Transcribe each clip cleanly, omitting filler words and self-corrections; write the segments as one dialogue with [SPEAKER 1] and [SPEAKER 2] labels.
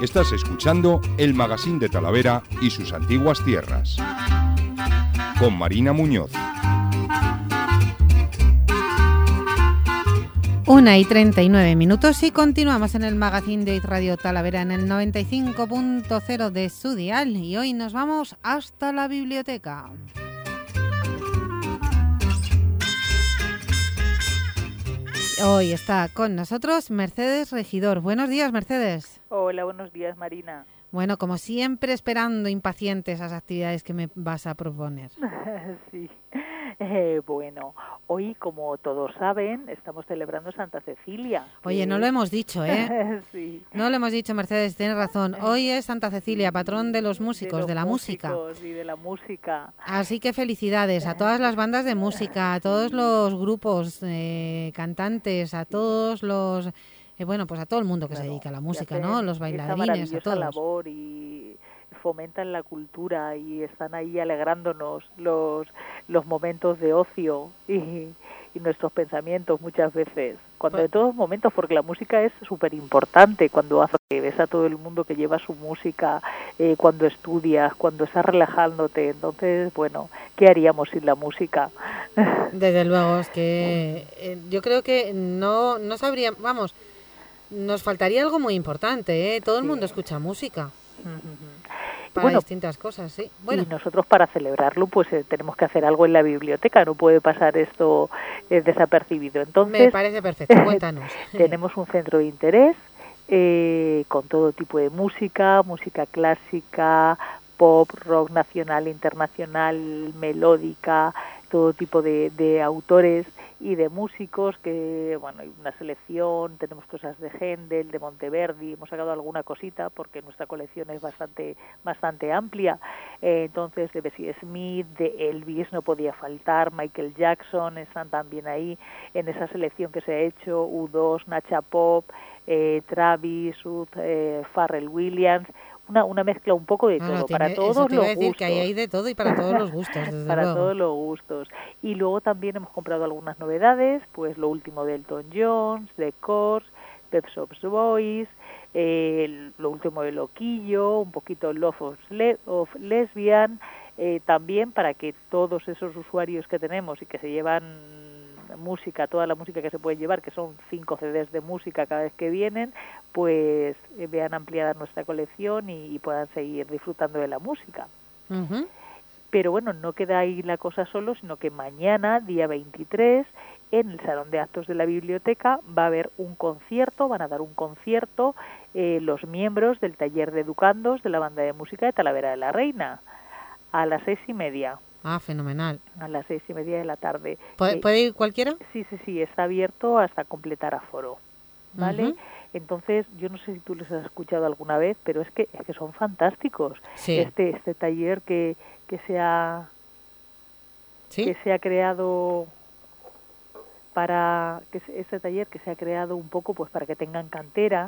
[SPEAKER 1] Estás escuchando el Magazín de Talavera y sus antiguas tierras, con Marina Muñoz.
[SPEAKER 2] 1:39 y continuamos en el Magazín de Radio Talavera en el 95.0 de su dial, y hoy nos vamos hasta la biblioteca. Hoy está con nosotros Mercedes Regidor. Buenos días, Mercedes.
[SPEAKER 3] Hola, buenos días, Marina.
[SPEAKER 2] Bueno, como siempre, esperando impaciente esas actividades que me vas a proponer.
[SPEAKER 3] Sí. Bueno, hoy, como todos saben, estamos celebrando Santa Cecilia.
[SPEAKER 2] Oye, no lo hemos dicho, ¿eh?
[SPEAKER 3] Sí.
[SPEAKER 2] No lo hemos dicho, Mercedes, tienes razón. Hoy es Santa Cecilia, patrón de los músicos, de la música.
[SPEAKER 3] Y de la música.
[SPEAKER 2] Así que felicidades a todas las bandas de música, a todos los grupos, cantantes, a todos los... bueno, pues a todo el mundo que se dedica a la música, ¿no? Los bailarines, a todos.
[SPEAKER 3] Labor y fomentan la cultura y están ahí alegrándonos los momentos de ocio y nuestros pensamientos muchas veces. Cuando en todos momentos, porque la música es súper importante cuando ves a todo el mundo que lleva su música, cuando estudias, cuando estás relajándote. Entonces, bueno, ¿qué haríamos sin la música?
[SPEAKER 2] Desde luego, es que yo creo que no sabría, vamos, nos faltaría algo muy importante, ¿eh? Todo el mundo escucha música. Para distintas cosas, sí. Bueno.
[SPEAKER 3] Y nosotros, para celebrarlo, pues tenemos que hacer algo en la biblioteca, no puede pasar esto desapercibido. Entonces,
[SPEAKER 2] me parece perfecto, cuéntanos.
[SPEAKER 3] Tenemos un centro de interés con todo tipo de música clásica, pop, rock nacional, internacional, melódica, todo tipo de autores y de músicos, que bueno, hay una selección, tenemos cosas de Händel, de Monteverdi, hemos sacado alguna cosita porque nuestra colección es bastante amplia. Entonces, de Bessie Smith, de Elvis no podía faltar, Michael Jackson están también ahí en esa selección que se ha hecho, U2, Nacha Pop, Travis, Pharrell Williams, una mezcla un poco de todo, para todos los gustos.
[SPEAKER 2] Decir que hay de todo y para todos los gustos, desde
[SPEAKER 3] para
[SPEAKER 2] luego.
[SPEAKER 3] todos los gustos. Y luego también hemos comprado algunas novedades, pues lo último de Elton John, The Course, Pet Shop Boys, lo último de Loquillo, un poquito Love of Lesbian, también para que todos esos usuarios que tenemos y que se llevan música, toda la música que se puede llevar, que son 5 CDs de música cada vez que vienen, pues vean ampliada nuestra colección y puedan seguir disfrutando de la música.
[SPEAKER 2] Uh-huh.
[SPEAKER 3] Pero bueno, no queda ahí la cosa solo, sino que mañana, día 23, en el Salón de Actos de la Biblioteca va a haber un concierto, van a dar un concierto los miembros del taller de educandos de la Banda de Música de Talavera de la Reina, a las 6:30.
[SPEAKER 2] Ah, fenomenal.
[SPEAKER 3] A las 6:30 de la tarde.
[SPEAKER 2] ¿Puede ir cualquiera?
[SPEAKER 3] Sí, está abierto hasta completar aforo, ¿vale?
[SPEAKER 2] Uh-huh.
[SPEAKER 3] Entonces, yo no sé si tú les has escuchado alguna vez, pero es que son fantásticos.
[SPEAKER 2] Sí.
[SPEAKER 3] Este taller que se ha creado este taller que se ha creado un poco pues para que tengan cantera,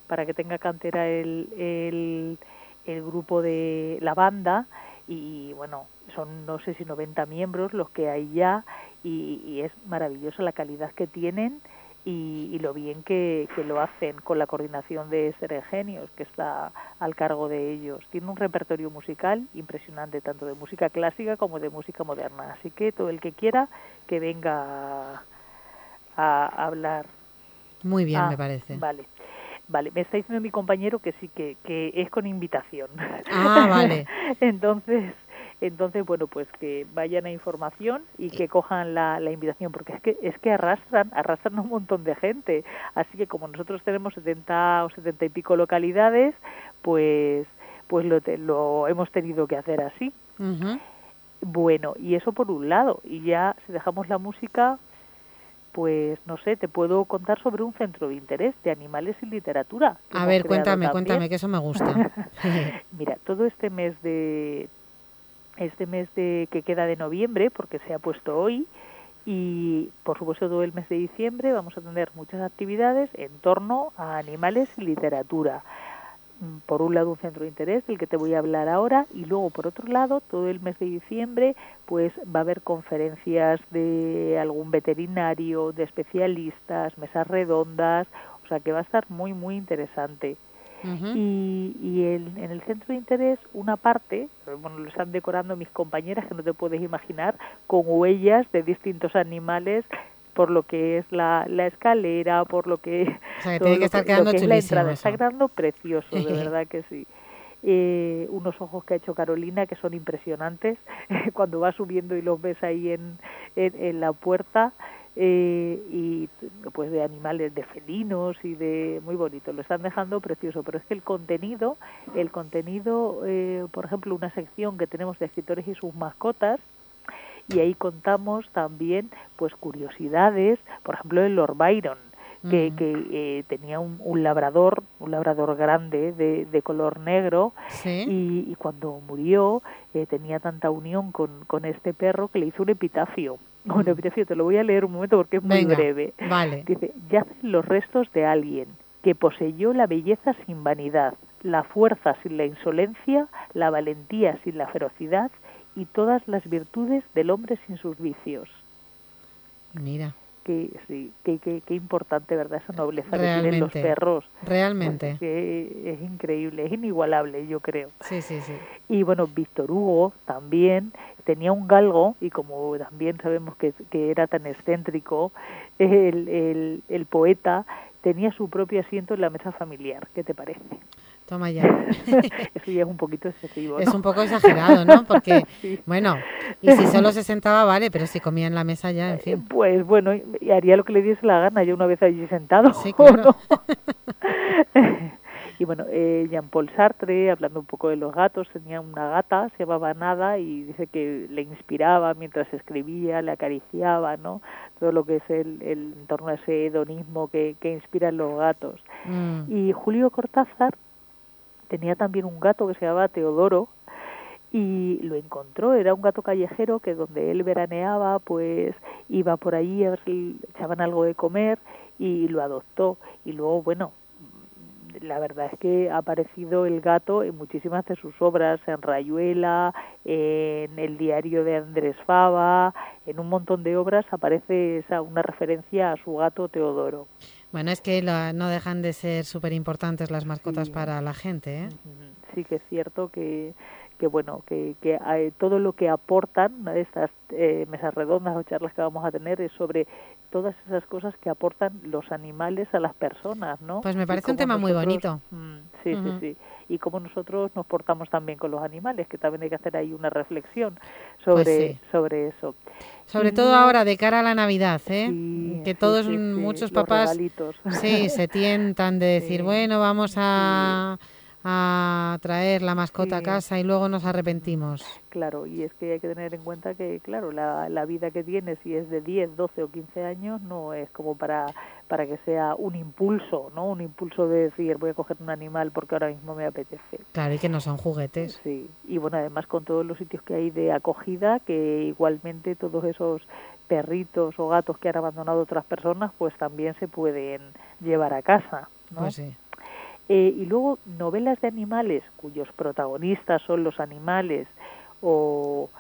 [SPEAKER 3] el grupo de la banda. Y bueno, son no sé si 90 miembros los que hay ya, y es maravillosa la calidad que tienen y lo bien que lo hacen, con la coordinación de Genios, que está al cargo de ellos. Tiene un repertorio musical impresionante, tanto de música clásica como de música moderna, así que todo el que quiera que venga a hablar.
[SPEAKER 2] Muy bien, me parece.
[SPEAKER 3] Vale, me está diciendo mi compañero que sí, que es con invitación.
[SPEAKER 2] Ah, vale.
[SPEAKER 3] Entonces, bueno, pues que vayan a información y que cojan la invitación, porque es que arrastran un montón de gente. Así que como nosotros tenemos 70 o 70 y pico localidades, pues lo hemos tenido que hacer así.
[SPEAKER 2] Uh-huh.
[SPEAKER 3] Bueno, y eso por un lado. Y ya, si dejamos la música, pues no sé, te puedo contar sobre un centro de interés de animales y literatura.
[SPEAKER 2] A ver, cuéntame, que eso me gusta.
[SPEAKER 3] Mira, todo este mes de que queda de noviembre, porque se ha puesto hoy, y por supuesto todo el mes de diciembre vamos a tener muchas actividades en torno a animales y literatura. Por un lado un centro de interés del que te voy a hablar ahora, y luego por otro lado todo el mes de diciembre pues va a haber conferencias de algún veterinario, de especialistas, mesas redondas, o sea que va a estar muy muy interesante. En el centro de interés una parte, bueno, lo están decorando mis compañeras, que no te puedes imaginar, con huellas de distintos animales, por lo que es la escalera, por lo que,
[SPEAKER 2] o sea, que tiene que estar quedando
[SPEAKER 3] es la entrada.
[SPEAKER 2] eso.
[SPEAKER 3] Está quedando precioso, de verdad que sí. Unos ojos que ha hecho Carolina que son impresionantes cuando vas subiendo y los ves ahí en la puerta, y pues de animales, de felinos y de muy bonito, lo están dejando precioso. Pero es que el contenido, por ejemplo, una sección que tenemos de escritores y sus mascotas, y ahí también pues curiosidades, por ejemplo, de Lord Byron, que tenía un labrador grande de color negro,
[SPEAKER 2] ¿sí?
[SPEAKER 3] y cuando murió tenía tanta unión con este perro que le hizo un epitafio. Un epitafio, te lo voy a leer un momento porque es muy breve.
[SPEAKER 2] Vale.
[SPEAKER 3] Dice: yacen los restos de alguien que poseyó la belleza sin vanidad, la fuerza sin la insolencia, la valentía sin la ferocidad y todas las virtudes del hombre sin sus vicios.
[SPEAKER 2] Mira.
[SPEAKER 3] Qué importante, ¿verdad? Esa nobleza
[SPEAKER 2] realmente,
[SPEAKER 3] que tienen los perros.
[SPEAKER 2] Realmente.
[SPEAKER 3] Que es increíble, es inigualable, yo creo.
[SPEAKER 2] Sí.
[SPEAKER 3] Y bueno, Víctor Hugo también tenía un galgo, y como también sabemos que era tan excéntrico, el poeta tenía su propio asiento en la mesa familiar. ¿Qué te parece?
[SPEAKER 2] Toma ya.
[SPEAKER 3] Eso ya es un poquito excesivo, ¿no?
[SPEAKER 2] Es un poco exagerado, ¿no? Porque,
[SPEAKER 3] sí.
[SPEAKER 2] Bueno, y si solo se sentaba, vale, pero si comía en la mesa ya, en fin.
[SPEAKER 3] Pues bueno, y haría lo que le diese la gana, ya una vez allí sentado.
[SPEAKER 2] Sí, claro.
[SPEAKER 3] Y bueno, Jean-Paul Sartre, hablando un poco de los gatos, tenía una gata, se llamaba Nada, y dice que le inspiraba mientras escribía, le acariciaba, ¿no? Todo lo que es el en torno a ese hedonismo que inspiran los gatos. Y Julio Cortázar tenía también un gato que se llamaba Teodoro, y lo encontró, era un gato callejero que donde él veraneaba, pues iba por allí a ver si le echaban algo de comer, y lo adoptó. Y luego, bueno, la verdad es que ha aparecido el gato en muchísimas de sus obras, en Rayuela, en el diario de Andrés Fava, en un montón de obras aparece una referencia a su gato Teodoro.
[SPEAKER 2] Bueno, es que no dejan de ser súper importantes las mascotas para la gente, ¿eh?
[SPEAKER 3] Sí, que es cierto que bueno, que todo lo que aportan estas mesas redondas o charlas que vamos a tener es sobre todas esas cosas que aportan los animales a las personas, ¿no?
[SPEAKER 2] Pues me parece un tema muy bonito.
[SPEAKER 3] Sí. Y cómo nosotros nos portamos también con los animales, que también hay que hacer ahí una reflexión sobre eso.
[SPEAKER 2] Sobre todo ahora, de cara a la Navidad, ¿eh?
[SPEAKER 3] Sí,
[SPEAKER 2] que todos, muchos papás, se tientan de decir, bueno, vamos a traer la mascota a casa y luego nos arrepentimos.
[SPEAKER 3] Claro, y es que hay que tener en cuenta que, claro, la vida que tienes, si es de 10, 12 o 15 años, no es como para que sea un impulso, ¿no? Un impulso de decir, voy a coger un animal porque ahora mismo me apetece.
[SPEAKER 2] Claro, y que no son juguetes.
[SPEAKER 3] Sí, y bueno, además con todos los sitios que hay de acogida, que igualmente todos esos perritos o gatos que han abandonado otras personas, pues también se pueden llevar a casa, ¿no?
[SPEAKER 2] Pues sí.
[SPEAKER 3] Y luego novelas de animales cuyos protagonistas son los animales, o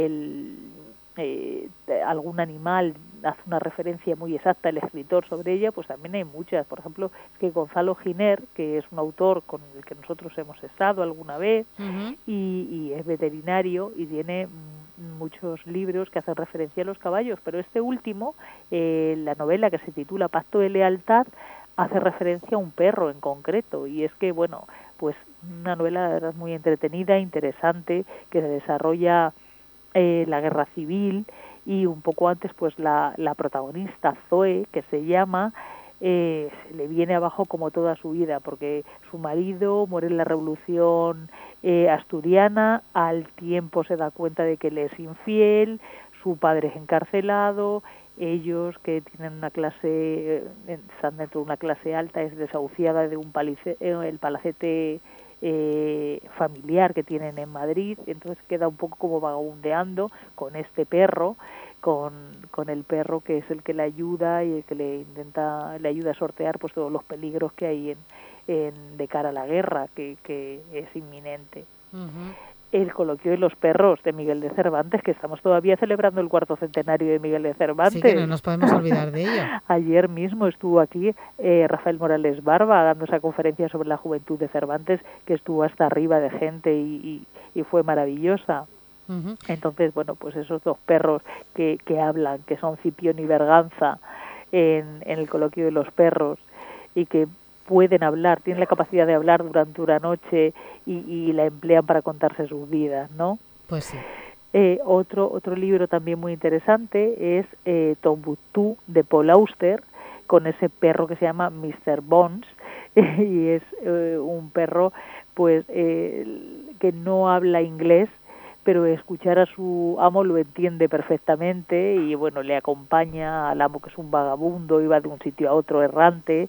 [SPEAKER 3] algún animal hace una referencia muy exacta el escritor sobre ella, pues también hay muchas. Por ejemplo, es que Gonzalo Giner, que es un autor con el que nosotros hemos estado alguna vez, y es veterinario y tiene muchos libros que hacen referencia a los caballos, pero este último, la novela que se titula Pacto de Lealtad, hace referencia a un perro en concreto, y es que, bueno, pues una novela de verdad muy entretenida, interesante, que se desarrolla la guerra civil, y un poco antes pues la protagonista Zoe, que se llama, se le viene abajo como toda su vida, porque su marido muere en la revolución asturiana, al tiempo se da cuenta de que le es infiel, su padre es encarcelado, ellos que tienen una clase, están dentro de una clase alta, es desahuciada de el palacete familiar que tienen en Madrid, entonces queda un poco como vagabundeando con este perro, con el perro que es el que le ayuda y el que le ayuda a sortear pues todos los peligros que hay de cara a la guerra, que es inminente. El coloquio de los perros de Miguel de Cervantes, que estamos todavía celebrando el 4º centenario de Miguel de Cervantes.
[SPEAKER 2] Sí, que no nos podemos olvidar de ello.
[SPEAKER 3] Ayer mismo estuvo aquí Rafael Morales Barba dando esa conferencia sobre la juventud de Cervantes, que estuvo hasta arriba de gente y fue maravillosa.
[SPEAKER 2] Uh-huh.
[SPEAKER 3] Entonces, bueno, pues esos 2 perros que hablan, que son Cipión y Berganza, en el coloquio de los perros, y que pueden hablar, tienen la capacidad de hablar durante una noche y la emplean para contarse sus vidas, ¿no?
[SPEAKER 2] Pues sí.
[SPEAKER 3] Otro libro también muy interesante es Tombuctú, de Paul Auster, con ese perro que se llama Mr. Bones, y es un perro pues que no habla inglés, pero escuchar a su amo lo entiende perfectamente y bueno, le acompaña al amo, que es un vagabundo, y va de un sitio a otro errante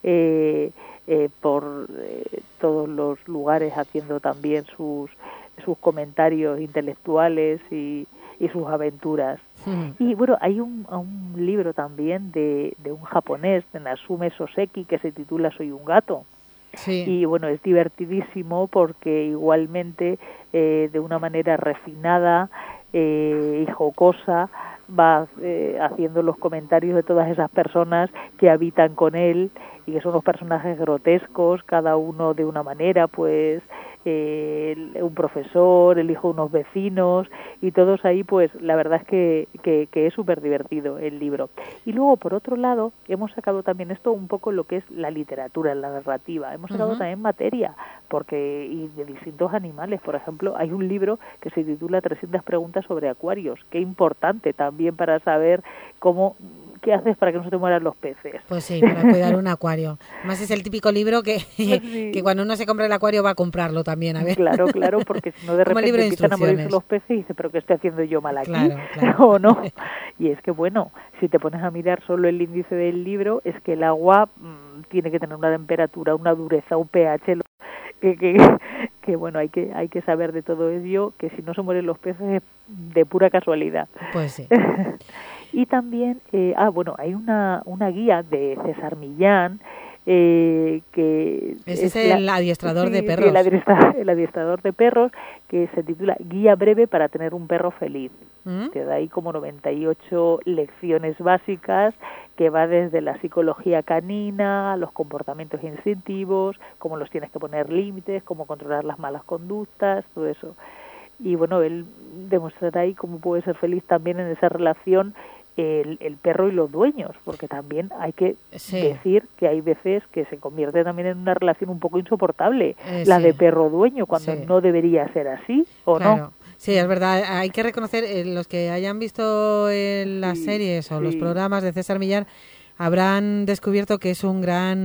[SPEAKER 3] por todos los lugares, haciendo también sus comentarios intelectuales y sus aventuras. Y bueno, hay un libro también de un japonés, de Natsume Soseki, que se titula Soy un gato.
[SPEAKER 2] Sí.
[SPEAKER 3] Y bueno, es divertidísimo porque igualmente de una manera refinada y jocosa va haciendo los comentarios de todas esas personas que habitan con él y que son unos personajes grotescos, cada uno de una manera, pues un profesor, el hijo de unos vecinos, y todos ahí, pues la verdad es que es súper divertido el libro. Y luego, por otro lado, hemos sacado también esto un poco lo que es la literatura, la narrativa. Hemos sacado también materia, y de distintos animales. Por ejemplo, hay un libro que se titula 300 preguntas sobre acuarios. Qué importante también para saber qué haces para que no se te mueran los peces.
[SPEAKER 2] Pues sí, para cuidar un acuario. Además es el típico libro que,
[SPEAKER 3] sí,
[SPEAKER 2] que cuando uno se compra el acuario va a comprarlo también, a ver.
[SPEAKER 3] Claro, porque si no de repente empiezan a morirse los peces y dices, pero ¿qué estoy haciendo yo mal aquí?
[SPEAKER 2] Claro.
[SPEAKER 3] ¿O no? Y es que bueno, si te pones a mirar solo el índice del libro, es que el agua tiene que tener una temperatura, una dureza, un pH, que bueno, hay que saber de todo ello, que si no se mueren los peces es de pura casualidad.
[SPEAKER 2] Pues sí.
[SPEAKER 3] Y también, hay una guía de César Millán, que
[SPEAKER 2] ese es el adiestrador de perros.
[SPEAKER 3] El adiestrador de perros, que se titula Guía breve para tener un perro feliz. Te da ahí como 98 lecciones básicas, que va desde la psicología canina, los comportamientos instintivos, cómo los tienes que poner límites, cómo controlar las malas conductas, todo eso. Y bueno, él demostrará ahí cómo puede ser feliz también en esa relación el perro y los dueños, porque también hay que decir que hay veces que se convierte también en una relación un poco insoportable, la de perro-dueño, cuando no debería ser así, ¿o no?
[SPEAKER 2] Sí, es verdad, hay que reconocer, los que hayan visto las series o los programas de César Millán, habrán descubierto que es un gran,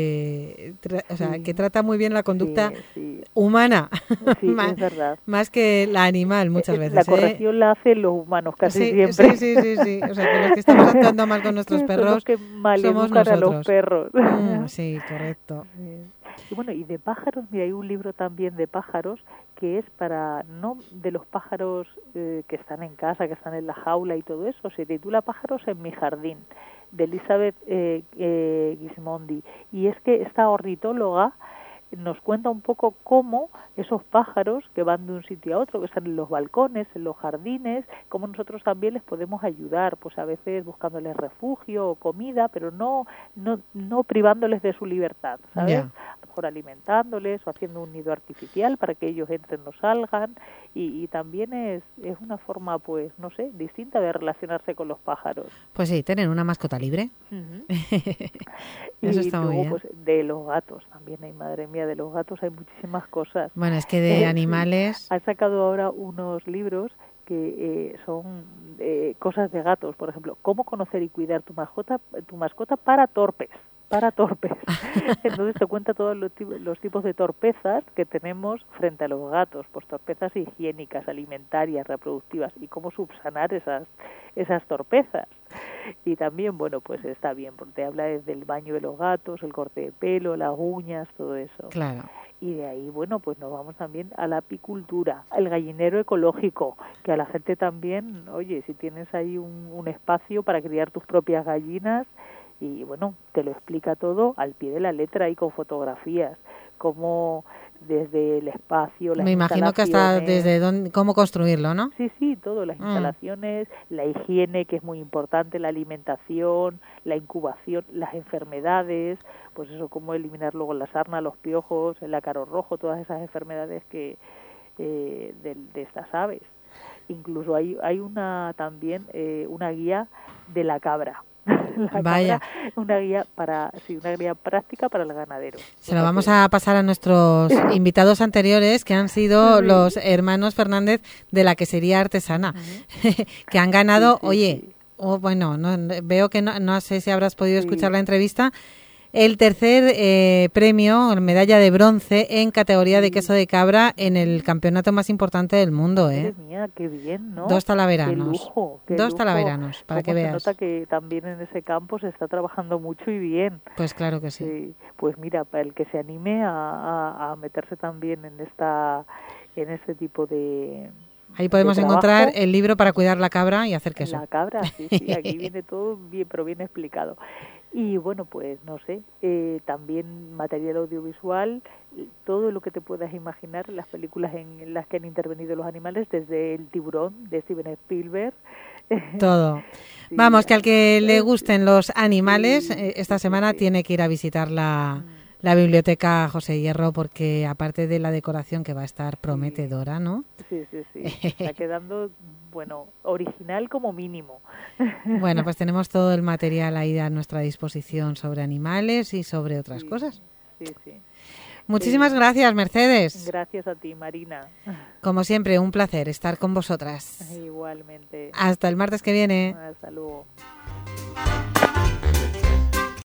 [SPEAKER 2] que trata muy bien la conducta humana,
[SPEAKER 3] sí, es verdad.
[SPEAKER 2] Más que la animal muchas veces.
[SPEAKER 3] La corrección la hacen los humanos casi siempre.
[SPEAKER 2] Sí, o sea que los que estamos actuando mal con nuestros perros
[SPEAKER 3] son los que
[SPEAKER 2] somos nosotros.
[SPEAKER 3] A los perros.
[SPEAKER 2] Sí, correcto.
[SPEAKER 3] Y bueno, y de pájaros, mira, hay un libro también de pájaros que es no de los pájaros que están en casa, que están en la jaula y todo eso, se titula Pájaros en mi jardín, de Elizabeth Gismondi, y es que esta ornitóloga nos cuenta un poco cómo esos pájaros que van de un sitio a otro, que están en los balcones, en los jardines, cómo nosotros también les podemos ayudar, pues a veces buscándoles refugio o comida, pero no privándoles de su libertad, ¿sabes?
[SPEAKER 2] Yeah.
[SPEAKER 3] A lo mejor alimentándoles o haciendo un nido artificial para que ellos entren o salgan, y también es una forma, pues, no sé, distinta de relacionarse con los pájaros.
[SPEAKER 2] Pues sí, tener una mascota libre.
[SPEAKER 3] Uh-huh.
[SPEAKER 2] Eso está
[SPEAKER 3] luego,
[SPEAKER 2] muy bien.
[SPEAKER 3] Pues, de los gatos también hay, madre mía, de los gatos hay muchísimas cosas.
[SPEAKER 2] Bueno, es que de animales...
[SPEAKER 3] Ha sacado ahora unos libros que son cosas de gatos, por ejemplo, cómo conocer y cuidar tu mascota para torpes. Entonces te cuenta todos los tipos de torpezas que tenemos frente a los gatos, pues torpezas higiénicas, alimentarias, reproductivas, y cómo subsanar esas torpezas. Y también, bueno, pues está bien, porque te habla desde el baño de los gatos, el corte de pelo, las uñas, todo eso.
[SPEAKER 2] Claro.
[SPEAKER 3] Y de ahí, bueno, pues nos vamos también a la apicultura, al gallinero ecológico, que a la gente también, oye, si tienes ahí un espacio para criar tus propias gallinas, y bueno, te lo explica todo al pie de la letra y con fotografías, cómo desde el espacio, las
[SPEAKER 2] Me imagino que hasta desde cómo construirlo, ¿no?
[SPEAKER 3] Sí, todo, las instalaciones, la higiene, que es muy importante, la alimentación, la incubación, las enfermedades, pues eso, cómo eliminar luego la sarna, los piojos, el ácaro rojo, todas esas enfermedades que de estas aves. Incluso hay también una guía de la cabra.
[SPEAKER 2] Vaya.
[SPEAKER 3] Una guía práctica para el ganadero.
[SPEAKER 2] Se lo vamos a pasar a nuestros invitados anteriores, que han sido los hermanos Fernández de la quesería artesana, que han ganado, bueno, veo que no sé si habrás podido escuchar la entrevista, el tercer premio, medalla de bronce en categoría de queso de cabra en el campeonato más importante del mundo,
[SPEAKER 3] Madre mía, qué bien, ¿no?
[SPEAKER 2] 2 talaveranos.
[SPEAKER 3] Qué lujo,
[SPEAKER 2] Dos talaveranos, para que veas.
[SPEAKER 3] Se nota que también en ese campo se está trabajando mucho y bien.
[SPEAKER 2] Pues claro que sí.
[SPEAKER 3] Pues mira, para el que se anime a meterse también en este tipo de...
[SPEAKER 2] Ahí podemos encontrar el libro para cuidar la cabra y hacer queso.
[SPEAKER 3] La cabra, sí, aquí viene todo bien, pero bien explicado. Y bueno, pues no sé, también material audiovisual, todo lo que te puedas imaginar, las películas en las que han intervenido los animales, desde El tiburón de Steven Spielberg.
[SPEAKER 2] Todo. Sí, vamos, que al que le gusten los animales, esta semana tiene que ir a visitar la biblioteca José Hierro, porque aparte de la decoración que va a estar prometedora, ¿no?
[SPEAKER 3] Sí. Está quedando, bueno, original como mínimo.
[SPEAKER 2] Bueno, pues tenemos todo el material ahí a nuestra disposición sobre animales y sobre otras cosas.
[SPEAKER 3] Sí.
[SPEAKER 2] Muchísimas gracias, Mercedes.
[SPEAKER 3] Gracias a ti, Marina.
[SPEAKER 2] Como siempre, un placer estar con vosotras.
[SPEAKER 3] Igualmente.
[SPEAKER 2] Hasta el martes que viene.
[SPEAKER 3] Hasta luego.